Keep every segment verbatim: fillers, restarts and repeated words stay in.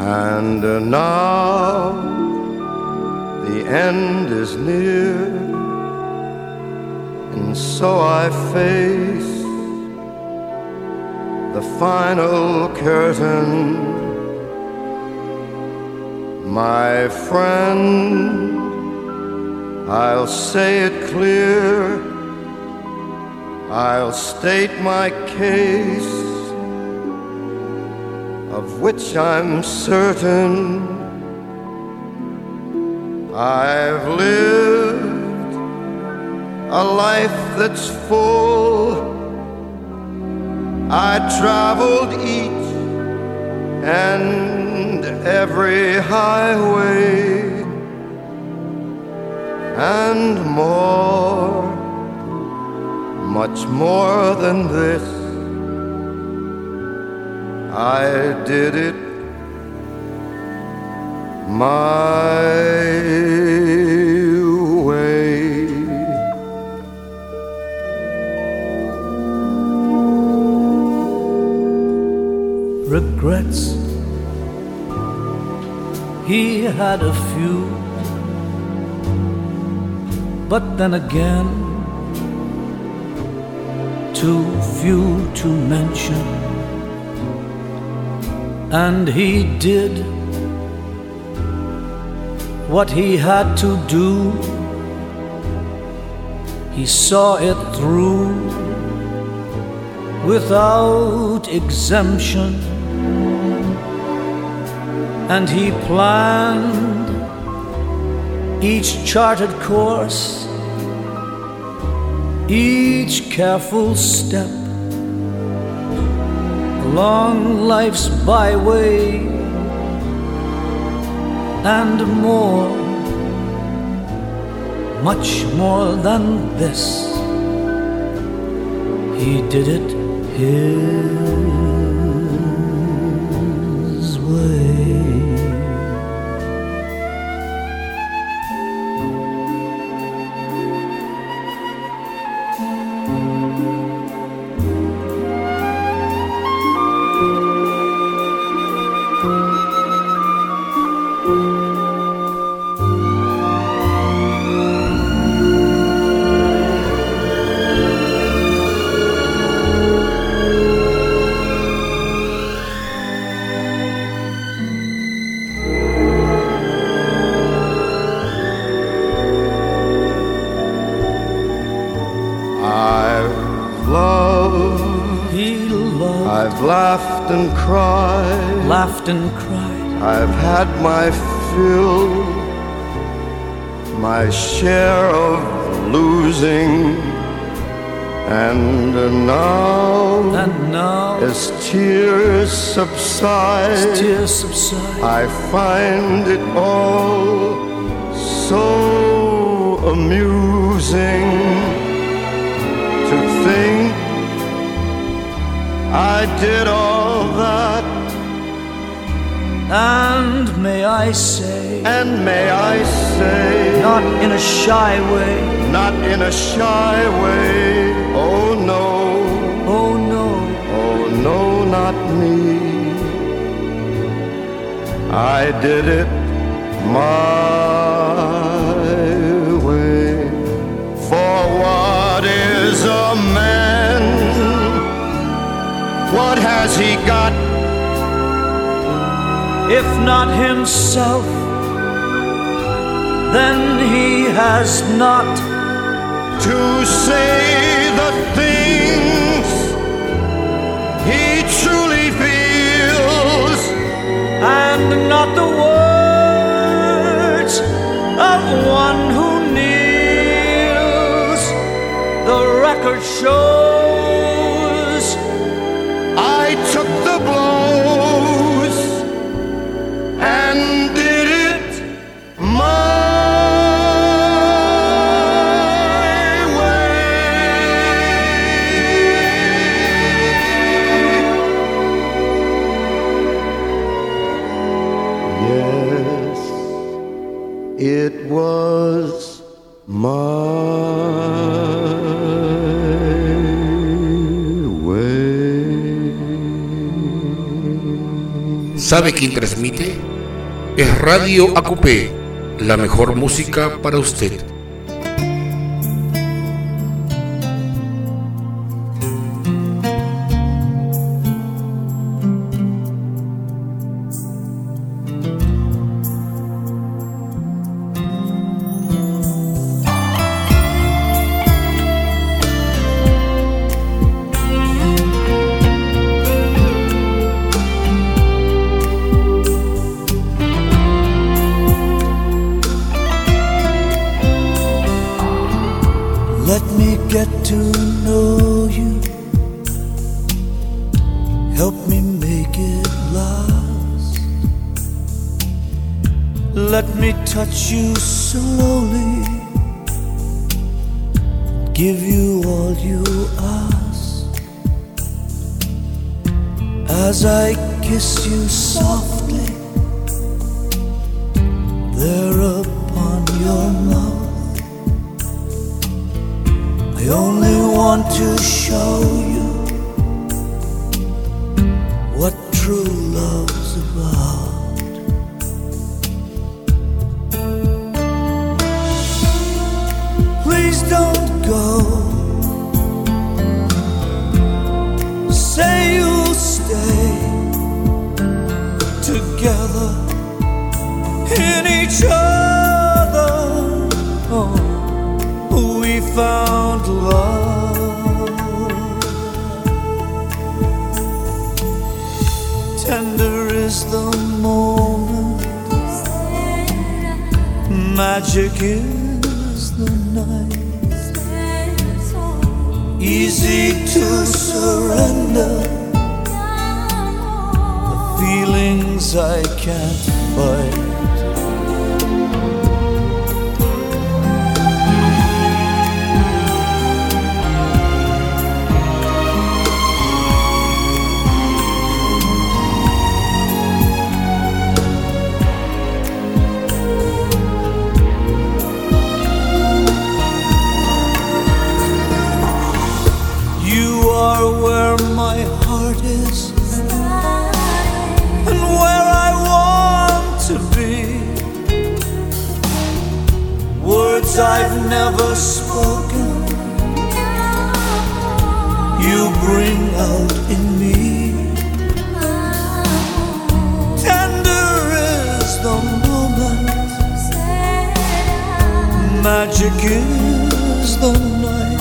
And uh, now the end is near, and so I face the final curtain. My friend, I'll say it clear, I'll state my case, of which I'm certain. I've lived a life that's full. I traveled each and every highway and more, much more than this. I did it my way. Regrets, he had a few, but then again, too few to mention. And he did what he had to do. He saw it through without exemption, and he planned each charted course, each careful step along life's byway, and more, much more than this. He did it his way. I've laughed and cried, laughed and cried. I've had my fill, my share of losing, and now, and now, as tears subside, as tears subside, I find it all so amusing to think I did all that. And may I say, and may I say, not in a shy way, not in a shy way, oh no, oh no, oh no, not me. I did it my way. For what is a man? What has he got? If not himself, then he has not to say the things he truly feels, and not the words of one who kneels. The record shows I took the blows and did it my way. Yes, it was my ¿Sabe quién transmite? Es Radio A Q P, la mejor música para usted. Let me get to know you. Help me make it last. Let me touch you slowly. Give you all you ask. As I kiss you softly there upon your mouth, I only want to show you what true love's about. Please don't go. Say you'll stay together in each other. Oh, we found love. Tender is the moment, magic is the night. Easy to surrender the feelings I can't fight. Where my heart is and where I want to be. Words I've never spoken, you bring out in me. Tender is the moment, magic is the night.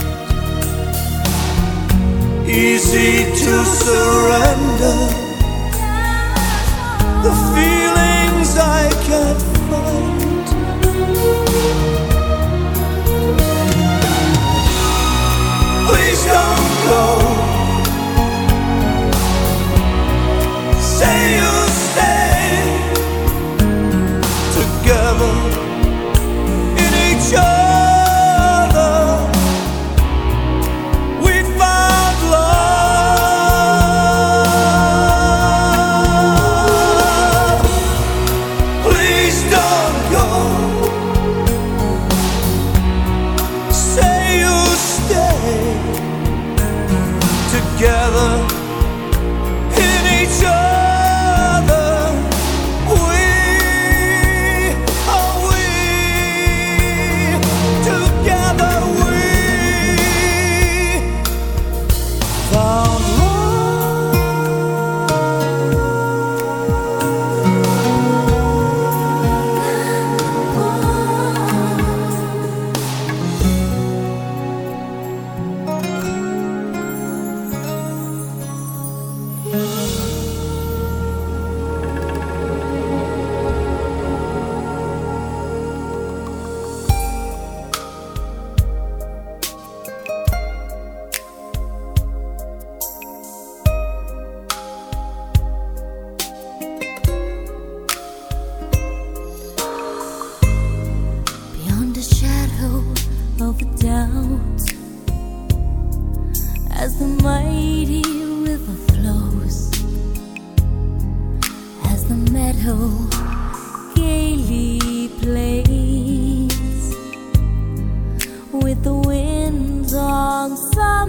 Easy to surrender the feelings I can't fight. Please don't go. Say you'll stay together in each other. Together in each other, we are we. Together we found of a doubt as the mighty river flows, as the meadow gaily plays with the winds on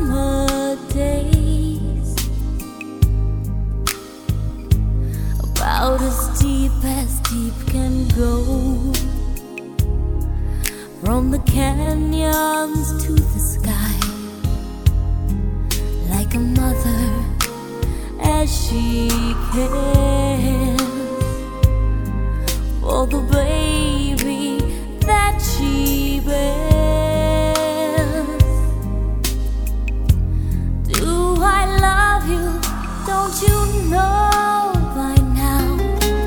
summer days. out as deep as deep can go. From the canyons to the sky, like a mother as she cares for the baby that she bears. Do I love you? Don't you know by now?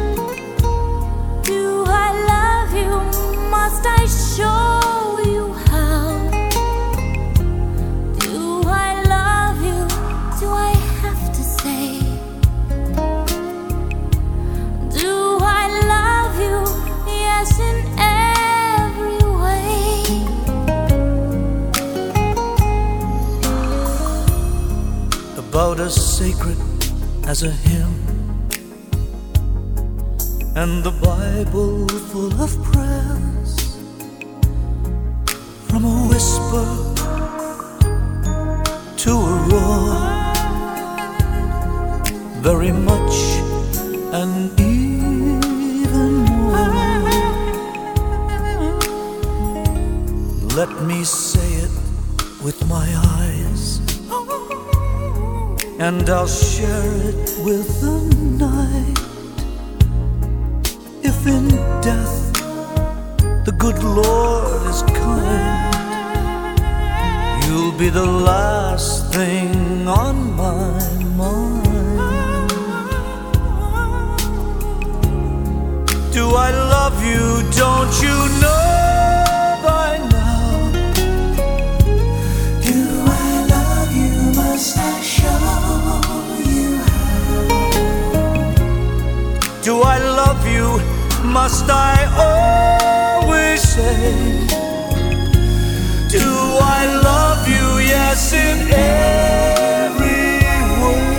Do I love you? Must I show you how? Do I love you? Do I have to say? Do I love you? Yes, in every way. About as sacred as a hymn, and the Bible full of prayers. From a whisper to a roar, very much and even more. Let me say it with my eyes, and I'll share it with the night. If in death the good Lord is kind, you'll be the last thing on my mind. Do I love you? Don't you know by now? Do I love you? Must I show you how? Do I love you? Must I always say? Do I love you? Yes, in every way.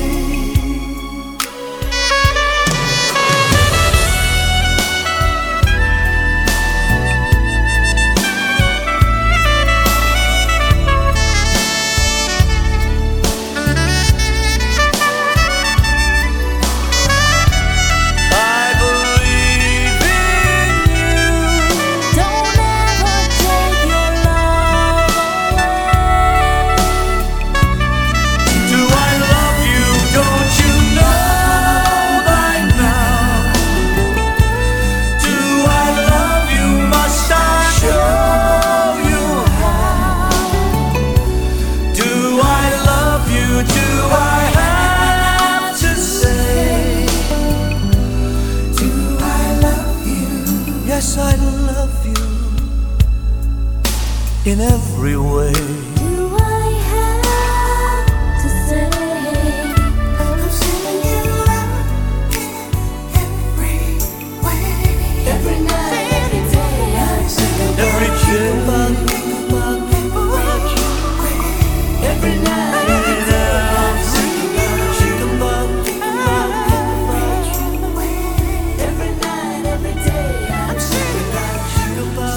Yes, I love you in every way. Do I have to say? I'm sending you love in every way. Every night, every day, I'm singing Every day, every night, every day, I'm singing about you. Every night, every day, I'm singing about you.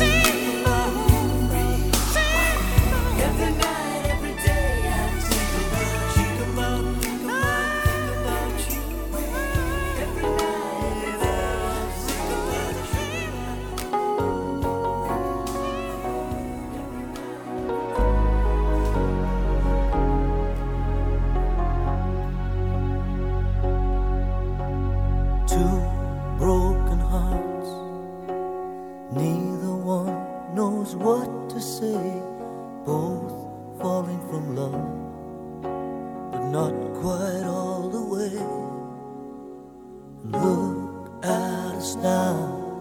Every night, every day, I'm thinking about you. About you. Every night, I'm thinking about you. Two broken hearts, neither one knows what to say. Both falling from love, but not quite all the way. Look at us now,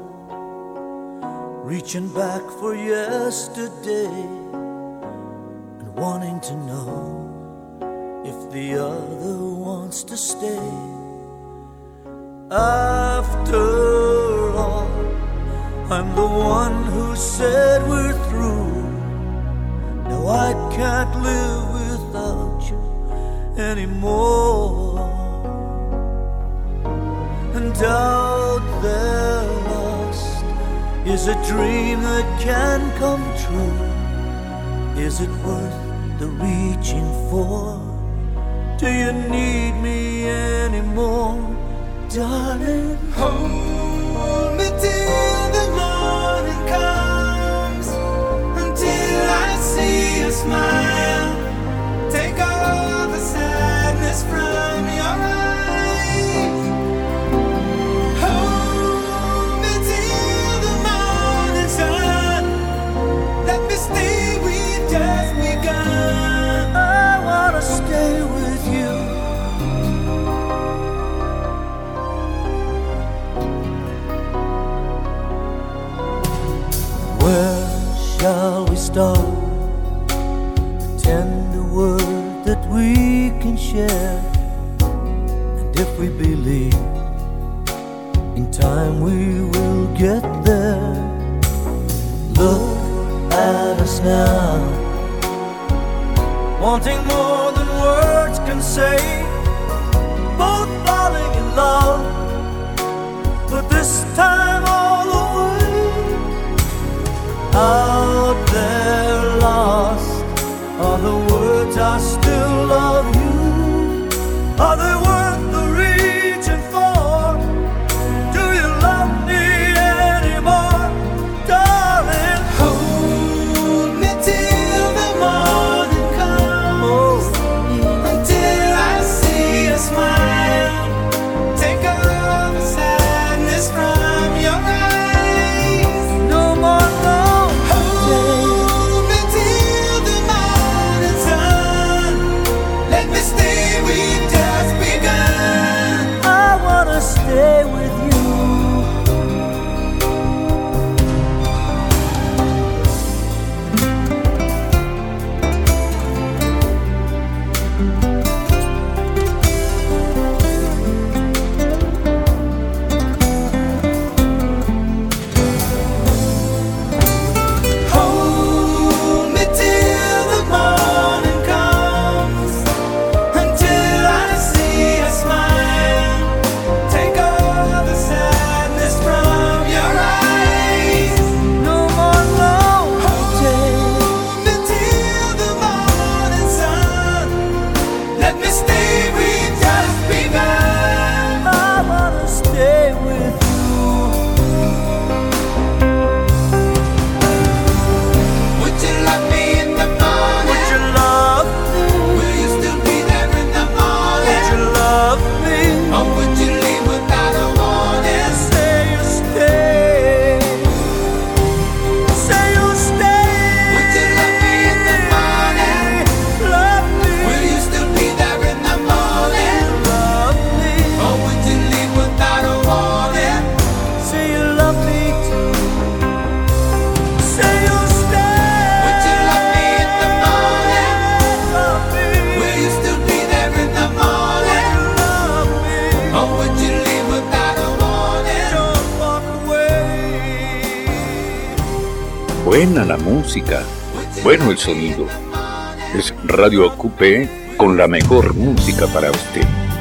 reaching back for yesterday, and wanting to know if the other wants to stay. After all, I'm the one who said we're through. Now I can't live without you anymore. And out there lost is a dream that can come true. Is it worth the reaching for? Do you need me anymore, darling? we believe in time we will get there. Look at us now, wanting more than words can say, both falling in love, but this time all the way. Out there lost are the words I still love you. Are they worth the reaching for? Do you love me anymore, darling? Hold me till the morning comes, until I see a smile. Take all the sadness from your eyes. No more long Hold me till the morning sun. Let me stay, we've just begun. I wanna stay with you. Hold me till the morning comes, until I see a smile. Take all the sadness from your eyes. No more long Hold me till the morning sun. Let me stay, we've just begun. I wanna stay with you. Would you love me in the morning? Would you love me? Will you still be there in the morning? Would you love me? Or would you leave without a warning? Say you stay. Say you stay. Would you love me in the morning? Love me. Will you still be there in the morning? Love me. Or would you leave without a warning? Say you love me too. Say you stay. Would you love me in the morning? Love me. Will you still be there in the morning? Love me. Or would you leave without a warning? Don't walk away. Buena la música, bueno el sonido. Es Radio Ocupé con la mejor música para usted.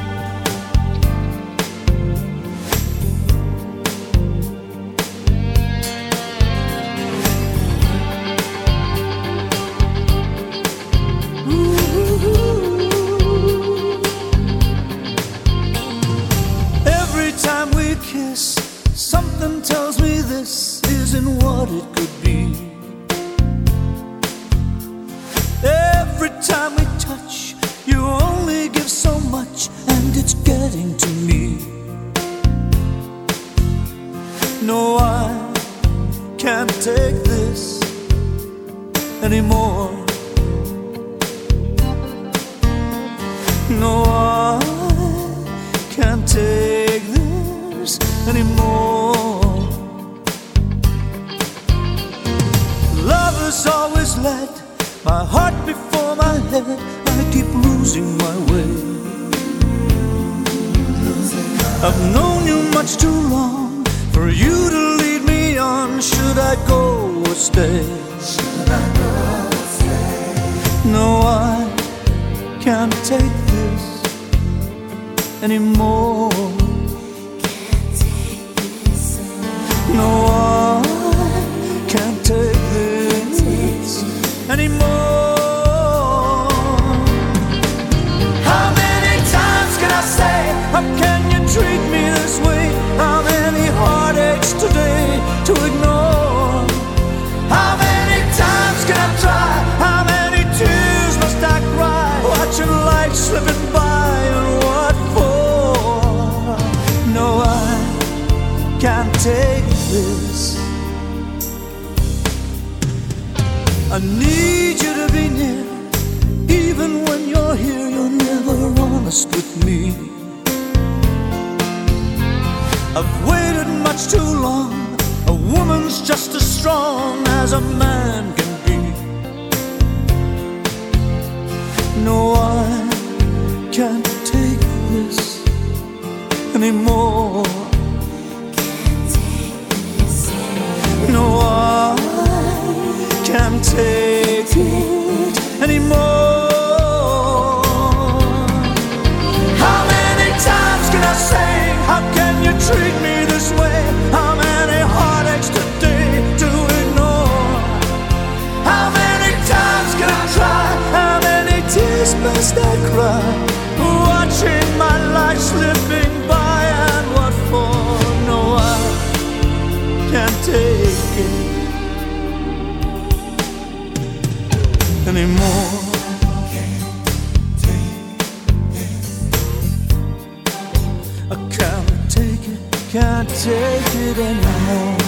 Every time we kiss, something tells me this isn't what it could be. Every time we touch, you only give so much, and it's getting to me. No, I can't take this anymore. No, I can't take this anymore. Love has always led my heart before my head. I keep losing my way. I've known you much too long for you to lead me on. Should I go or stay? No, I can't take this anymore. No, I can't take this anymore. How many times can I say, how can you treat me this way? How many heartaches today to ignore? How many times can I try? How many tears must I cry? Watching life slipping by, and what for? No, I can't take this. I need you to be near. Even when you're here, you're never honest with me. I've waited much too long. A woman's just as strong as a man can be. No, I can't take this anymore. No, I can't take it anymore. How many times can I say, how can you treat me this way? How many heartaches today to ignore? How many times can I try? How many tears must I cry? Watching my life slipping by, and what for? No, I can't take it anymore. I can't take it, can't take it anymore.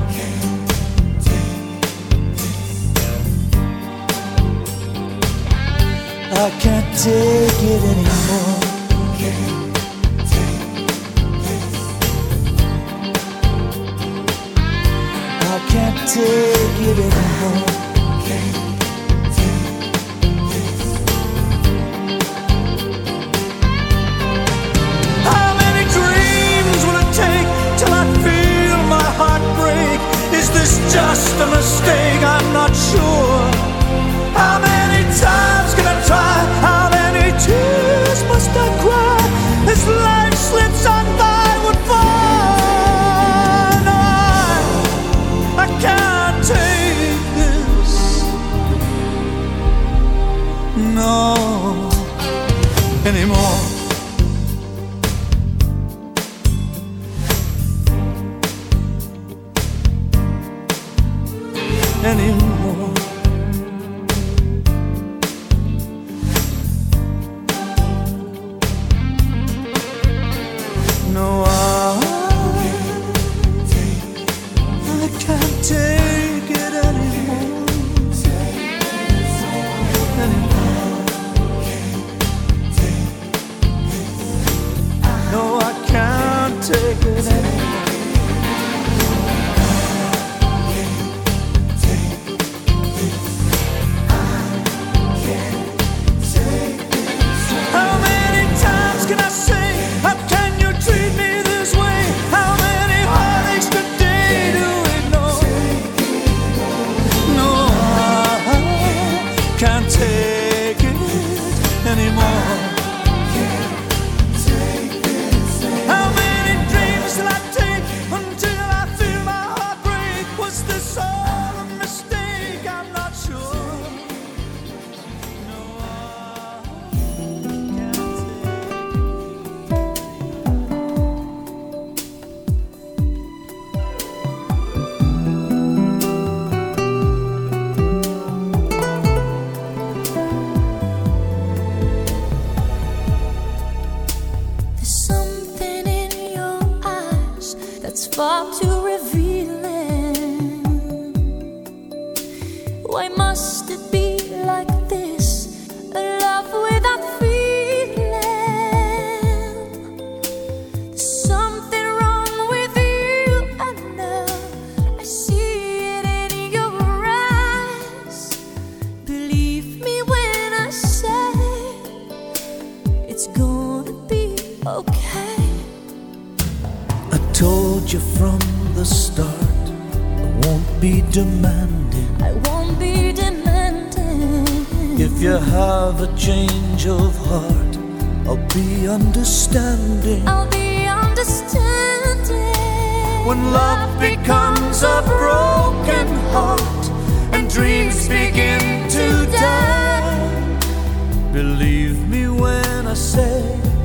I can't take it anymore. I can't take it anymore. How many dreams will it take till I feel my heart break? Is this just a mistake? I'm not sure. How many times can I try? How many tears must I cry as life slips on by with fun? I, I can't take this, no, anymore. Anymore. No, I, I can't take it anymore. Anymore. No, I can't take it anymore. How many times can I say, how can you treat me this way? How many heartaches today to ignore? No, I can't take it anymore. How many dreams will I take until I feel my heart break? Was this all a mistake? I'm not sure. No, I can't There's something in your eyes that's far too revealing. Why must it be like this? A love without feeling. There's something wrong with you, I know. I see it in your eyes. Believe me when I say it's gonna be okay. I told you from the start, I won't be demanding. I won't be demanding. If you have a change of heart, I'll be understanding. I'll be understanding. When love becomes a broken heart and dreams begin to die, believe me when I say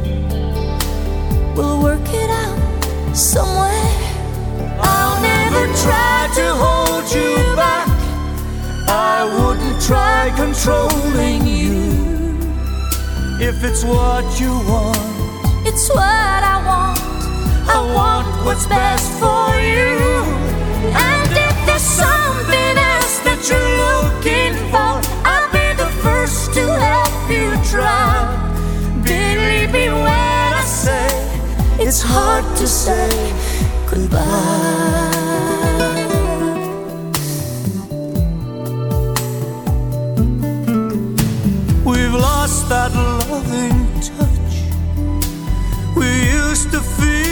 We'll work it out somewhere. I'll never try to hold you back. I wouldn't try controlling you. If it's what you want, It's what I want. I want what's best for you. And if there's something else that you're looking for, I'll be the first to help you try. Believe me when I say It's hard to say goodbye. we've lost that loving touch we used to feel.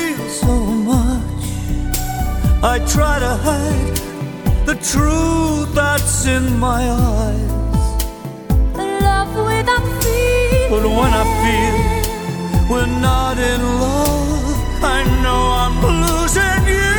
I try to hide the truth that's in my eyes. Love without fear. But when I feel we're not in love, I know I'm losing you.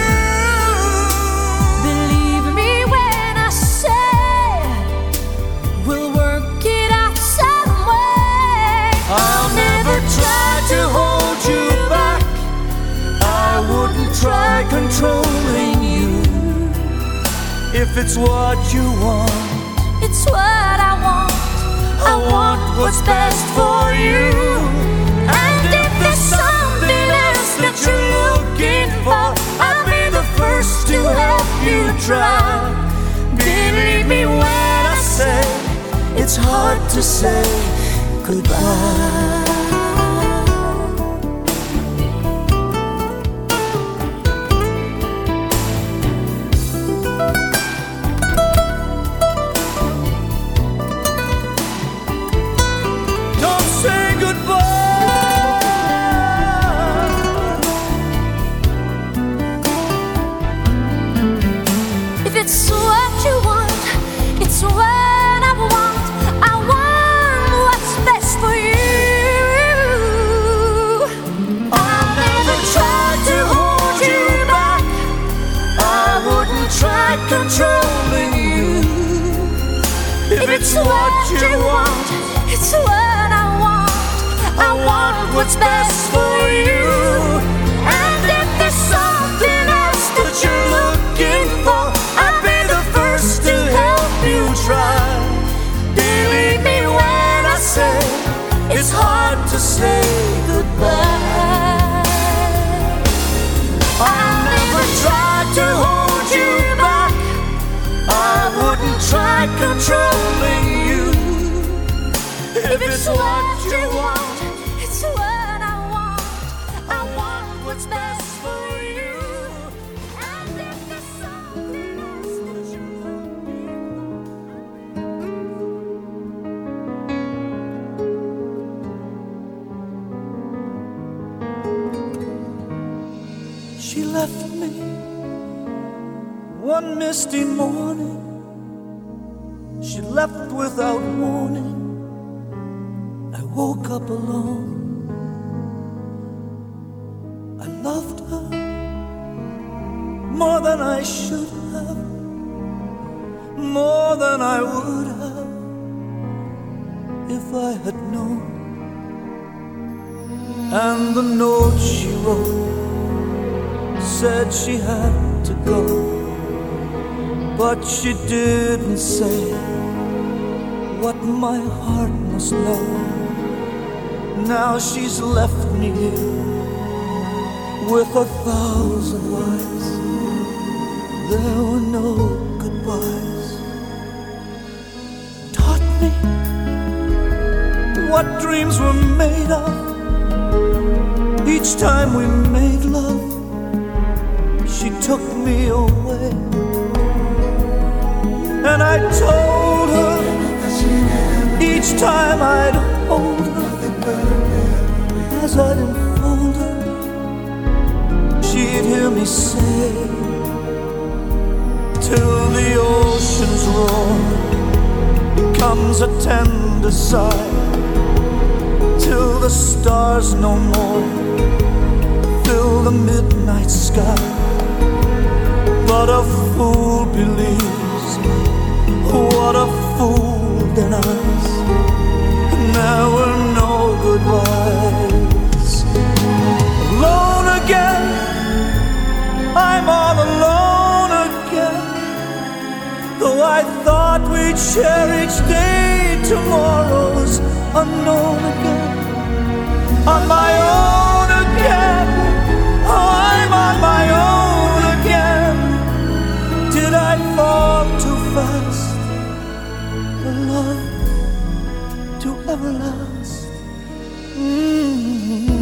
Believe me when I say we'll work it out some way. I'll never try to hold you back. I wouldn't try controlling you. If it's what you want, It's what I want. I want what's best for you. And if there's something else that you're looking for, I'll be the first to help you try. Believe me when I say it's hard to say goodbye. Don't say goodbye. if it's what you want, it's what I want. I want what's best for you. I'll never try to hold you back. I wouldn't try controlling you. If it's what you want, It's what I want. I want what's best for you. And if there's something else that you're looking for, I'd be the first to help you try. Believe me when I say it's hard to say goodbye. I'll never try to hold you back. I wouldn't try controlling you. If it's what you want, It's what I want. I want what's best for you. And if there's something else that you're She left me one misty morning. She left without warning. I woke up alone. I loved her more than I should have, more than I would have if I had known. And the note she wrote said she had to go, but she didn't say what my heart must know. Now she's left me here with a thousand lies. There were no goodbyes. Taught me what dreams were made of. Each time we made love, she took me away. And I told her each time I'd hold her, as I'd enfold her, she'd hear me say, till the ocean's roar becomes a tender sigh, till the stars no more fill the midnight sky. But a fool believes, what a fool denies. There were no goodbyes. Alone again, I'm all alone again. Though I thought we'd share each day, tomorrow's unknown again. On my own again, oh, I'm on my own again. Did I fall too fast for love to ever last? Mm-hmm.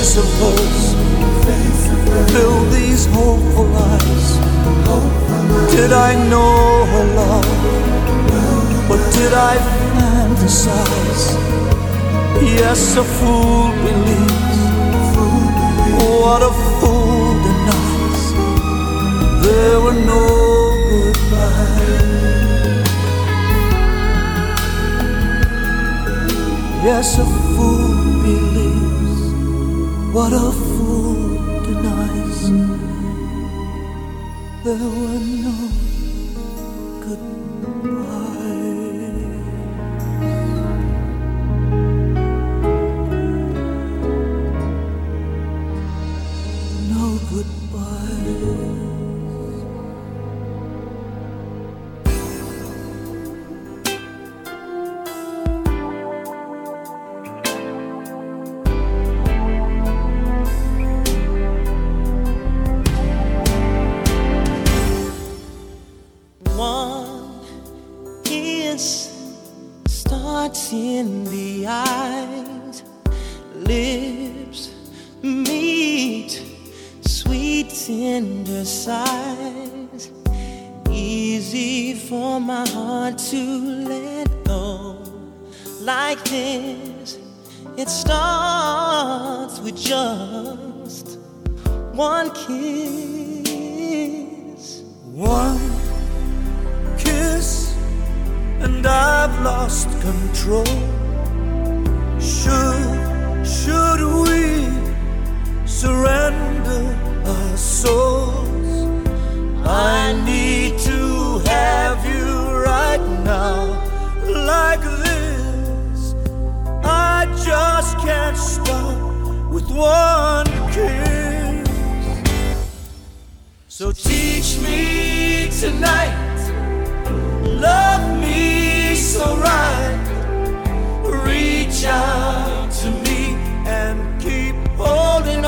face of hers fill these hopeful eyes. Did I know her love, or did I fantasize? Yes, a fool believes, what a fool denies. There were no goodbyes. Yes, a fool believes, what a fool denies. There were no goodbyes. No goodbyes. In the eyes, lips meet, sweet tender sighs. Easy for my heart to let go. Like this, it starts with just one kiss. One kiss and I've lost control. Should, should we surrender our souls? I need to have you right now, like this. I just can't stop with one kiss. So teach me tonight, love me so right. Reach out to me and keep holding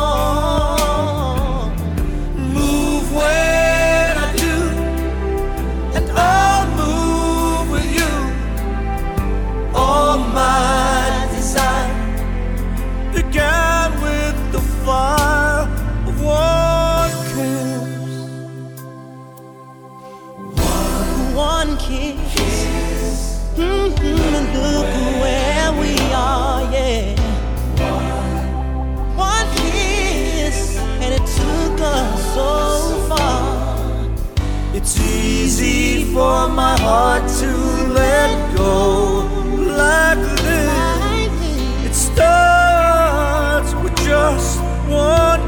on. Move when I do, and I'll move with you. All my desire began with the fire of one kiss. One kiss, mm-hmm, and look where we are, yeah. One kiss, and it took us so far. It's easy for my heart to let go, like this. It starts with just one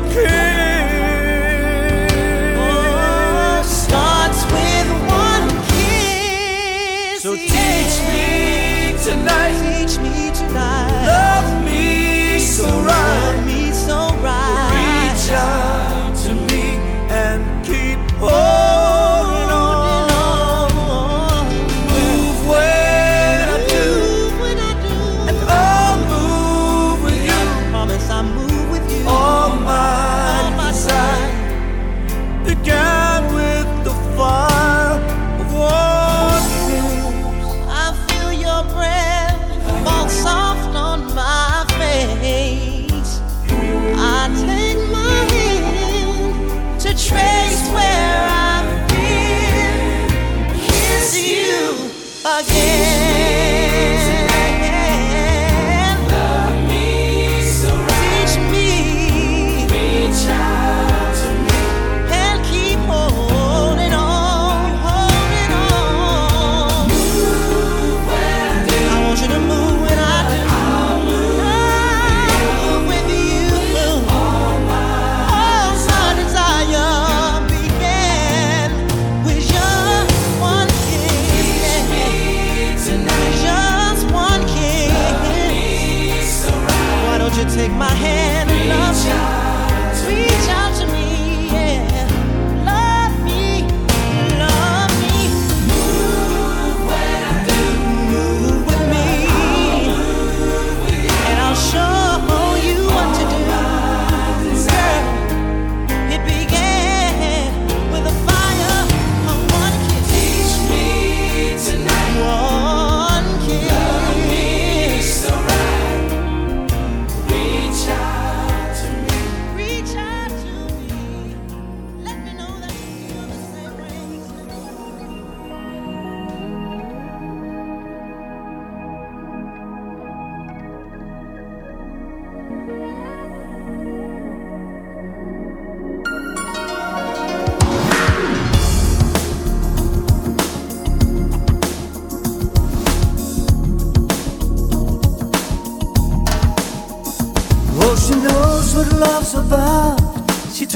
kiss. Oh, starts with one. So teach me tonight, teach me tonight, love me so right, love me so right. Reach out to me and keep holding on. Move when I do, and I'll move with you. Promise I'll move with you. All my desire began with the fire of one. Fall soft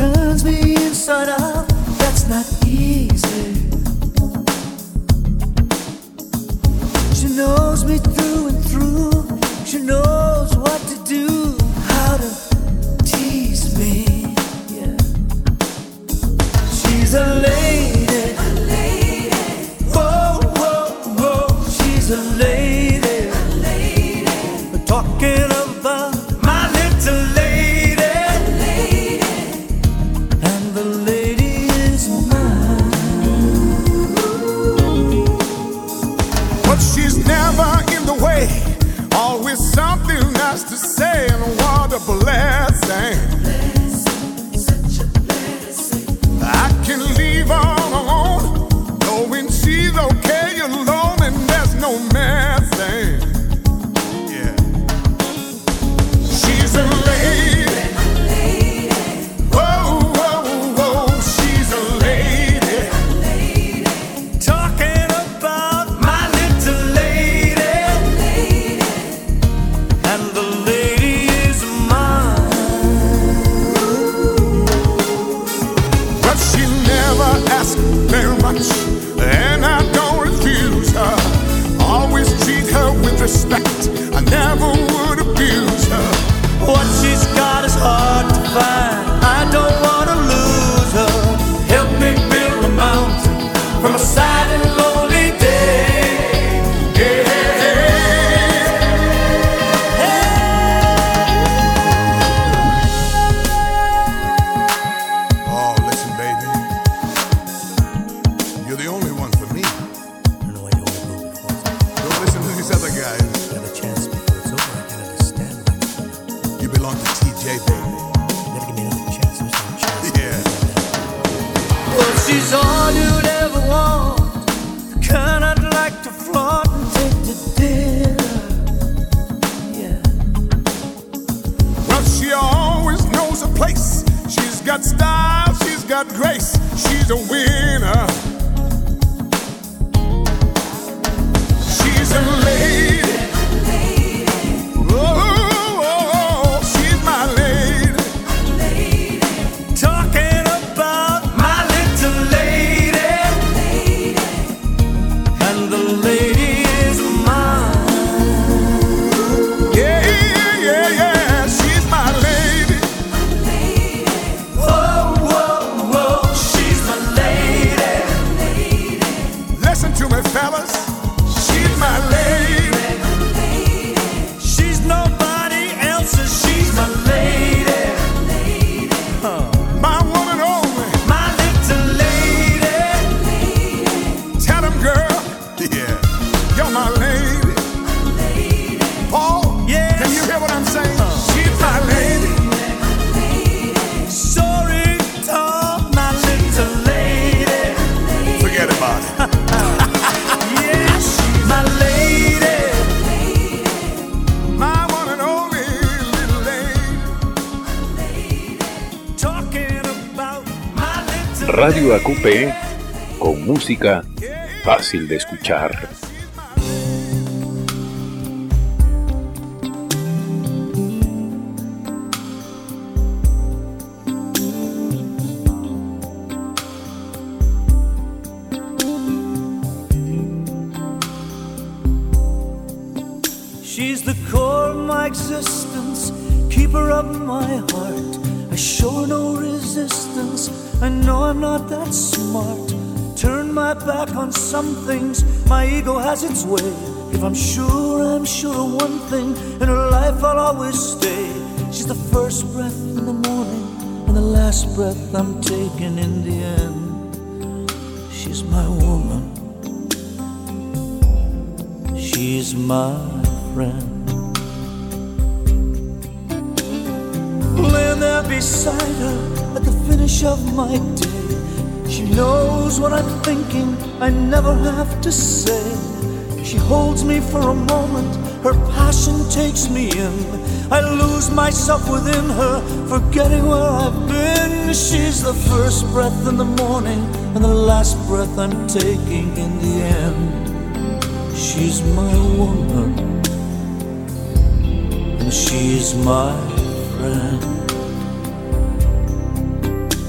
turns me inside out. That's not easy. She knows me through and through. She knows what to do, how to tease me. Yeah. She's a lady. A lady. Whoa, whoa, whoa. She's a lady. A lady. We're talking about my little lady. A lady. And the lady is mine. But she's never in the way. Always something nice to say, and what a blessing. Such a blessing. I can leave her alone, knowing she's okay alone, and there's no messing. Yeah. She's a lady. Whoa, whoa, whoa, she's a lady. Talking about my little lady. And the lady is mine. But she never asks very much, and I don't refuse her. Always treat her with respect. I never would abuse her. What she's got is hard to find. I don't want to lose her. Help me build a mountain from a sad and lonely day. Oh, listen, baby. You're the only one for me. I don't know why you always move before it's Don't listen to these other guys. have a chance before it's over. I can understand why you feel that. You belong to T J, baby. You gotta give me another chance. There's no chance. Yeah. Well, she's all you'd ever want. The kind I'd like to flaunt and take to dinner. Yeah. Well, she always knows a place. She's got style, she's got grace. She's a winner. She's a lady. Oh, oh, oh, she's my lady. Talking about my little lady. And the lady is mine. Yeah, yeah, yeah, she's my lady. Whoa, whoa, whoa, she's my lady. Listen to me, fellas. She's my lady. She's nobody else's, she's my lady. My woman only. My little lady. Tell him, girl. Yeah, you're my lady. Paul, Yes. can you hear what I'm saying? She's my lady. Sorry, tall, my little lady. Forget about it. Yeah, she's my lady. My one and only little lady. Talking about my little Radio A Q P con música fácil de escuchar. She's the core of my existence, keeper of my heart. I show no resistance, I know I'm not that smart. Turn my back on some things, my ego has its way. If I'm sure, I'm sure of one thing, in her life I'll always stay. She's the first breath in the morning, and the last breath I'm taking in the end. She's my woman, she's my friend. Laying there beside her at the finish of my day, she knows what I'm thinking, I never have to say. She holds me for a moment, her passion takes me in. I lose myself within her, forgetting where I've been. She's the first breath in the morning, and the last breath I'm taking in the end. She's my woman, and she's my friend.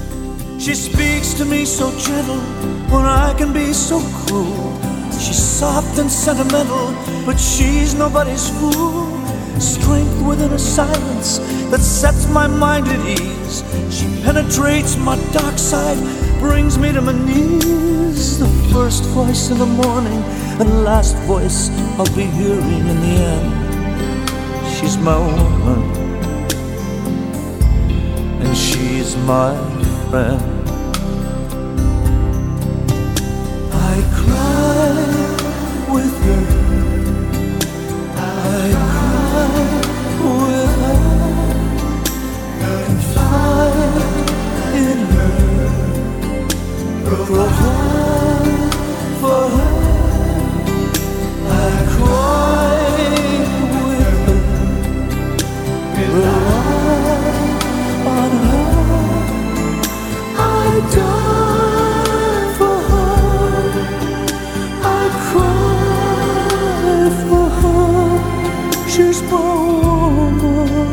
She speaks to me so gentle when I can be so cruel. She's soft and sentimental, but she's nobody's fool. Strength within a silence that sets my mind at ease. She penetrates my dark side, brings me to my knees. The first voice in the morning and last voice I'll be hearing in the end. She's my woman, and she's my friend. I cry with her, I cry with her, confide in her, provide for her. I cry with her, rely on her. I die for her, I cry for her. She's my woman.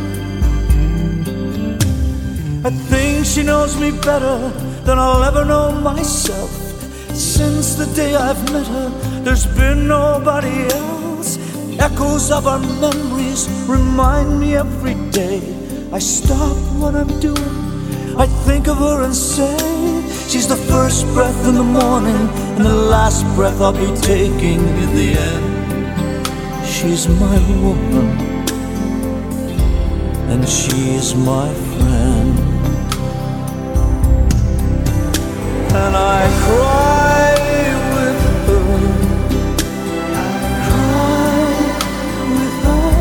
I think she knows me better than I'll ever know myself. Since the day I've met her, there's been nobody else. Echoes of our memories remind me every day. I stop what I'm doing, I think of her and say, she's the first breath in the morning and the last breath I'll be taking in the end. She's my woman, and she's my friend. And I cry with her, cry with her,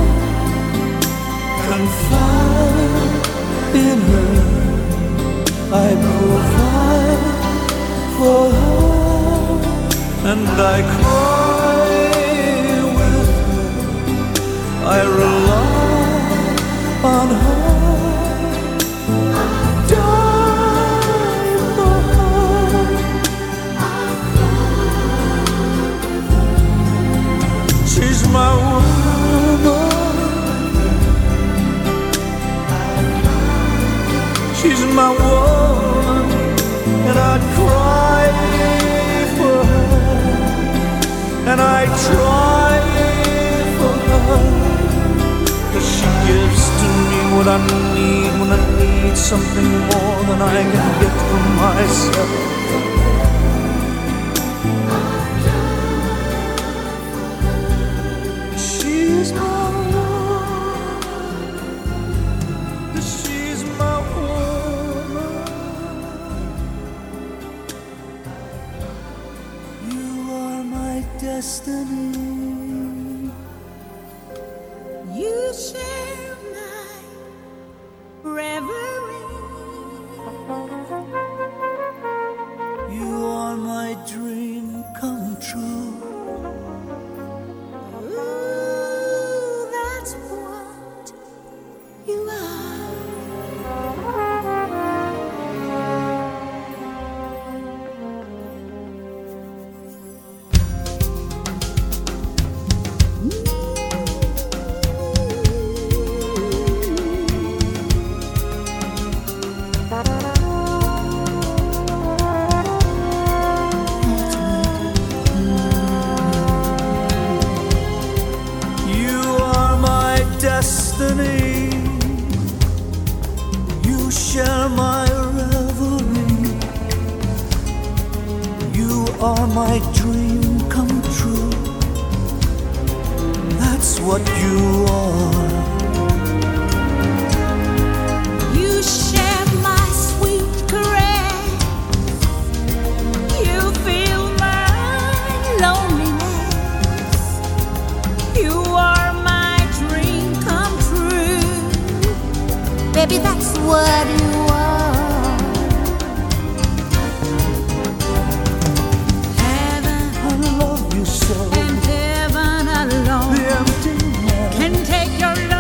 confide in her. I provide for her, and I cry with her. I rely on her. I die for her. She's my woman. She's my woman, and I'd cry for her, and I try for her, 'cause she gives to me what I need when I need something more than I can get from myself. She's my woman, she's my woman. You are my destiny. You share my reverie. You are my dream come true. Ooh, that's what you are. You are my destiny. You share my reverie. You are my dream come true. That's what you are. You share my sweet caress. You feel my loneliness. You are my dream come true. Baby, that's what you are. Heaven I love you so. and heaven alone The empty man can take your love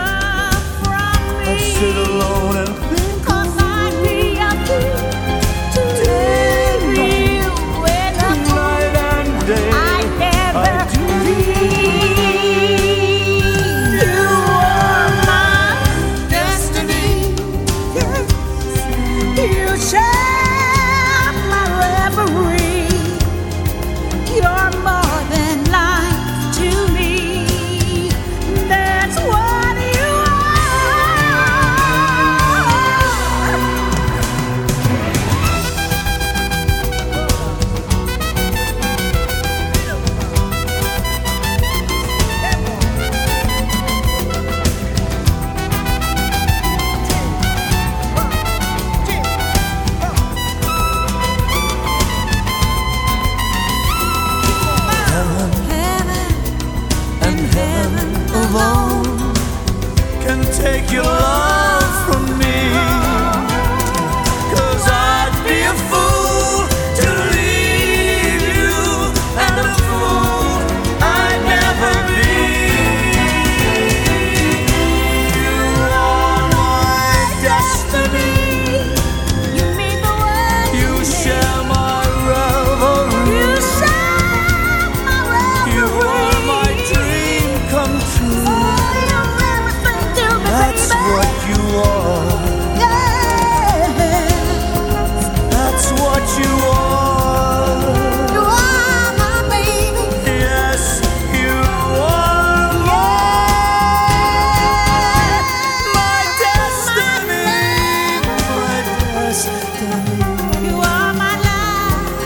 destiny. You are my life.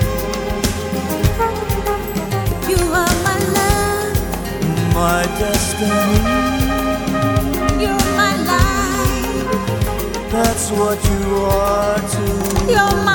You are my love. My destiny. You're my life. That's what you are to You're my